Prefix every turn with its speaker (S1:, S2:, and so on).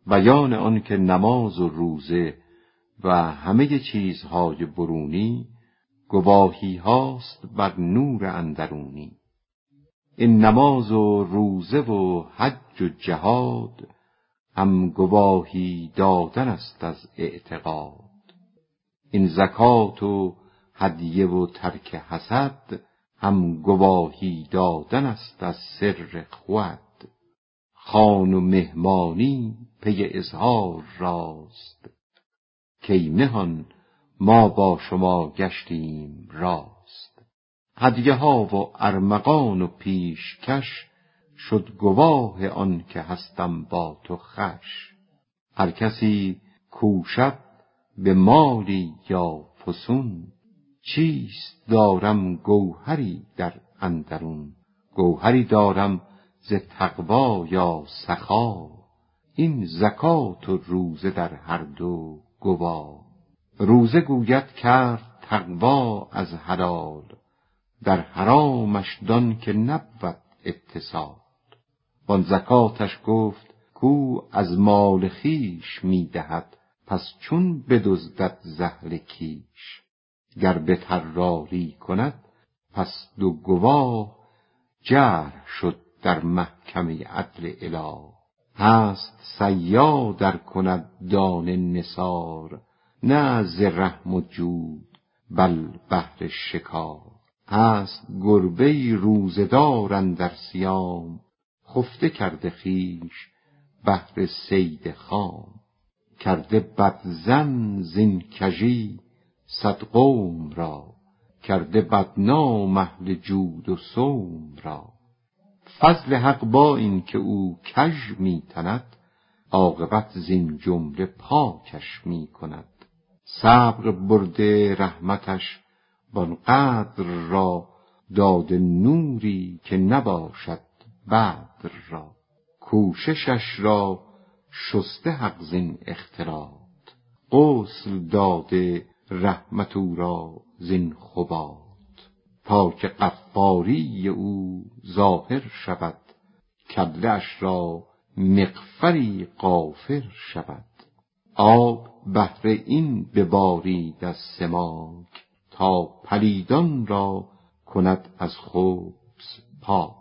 S1: بیان آن که نماز و روزه و همه چیزهای برونی گواهی هاست بر نور اندرونی. این نماز و روزه و حج و جهاد هم گواهی دادن است از اعتقاد. این زکات و هدیه و ترک حسد هم گواهی دادن است از سر خود. خوان و مهمانی پی اظهار راست، کی مهان ما با شما گشتیم راست. هدیه ها و ارمغان و پیشکش شد گواه آن که هستم با تو خوش. هر کسی کوشد به مالی یا فسون، چیست دارم گوهری در اندرون. گوهری دارم ز تقوا یا سخا، این زکات و روزه در هر دو گواه. روزه گوید کرد تقوا از حلال، در حرامش دان که نبود اتصال. وان زکاتش گفت کو از مال خویش می دهد، پس چون بدزدد ز اهل کیش. گر به طراری کند پس دو گواه، جرح شد در محکمه عدل اله. هست صیاد ار کند دانه نثار، نه ز رحم و جود بل بهر شکار. هست گربه روزه دار اندر صیام، خفته کرده خویش بهر صید خام. کرده بدظن زین کژی صد قوم را، کرده بدنام اهل جود و صوم را. فضل حق با این که او کژ می تند، عاقبت زین جمله پاکش می کند. صبر برده رحمتش وان قدر را، داده نوری که نباشد بدر را. کوششش را شسته حق زین اختلاط، غسل داده رحمت او را زین خبات. تا که غفاری او ظاهر شود، کله اش را مغفری غافر شود. آب بهر این ببارید از سماک، تا پلیدان را کند از خبث پاک.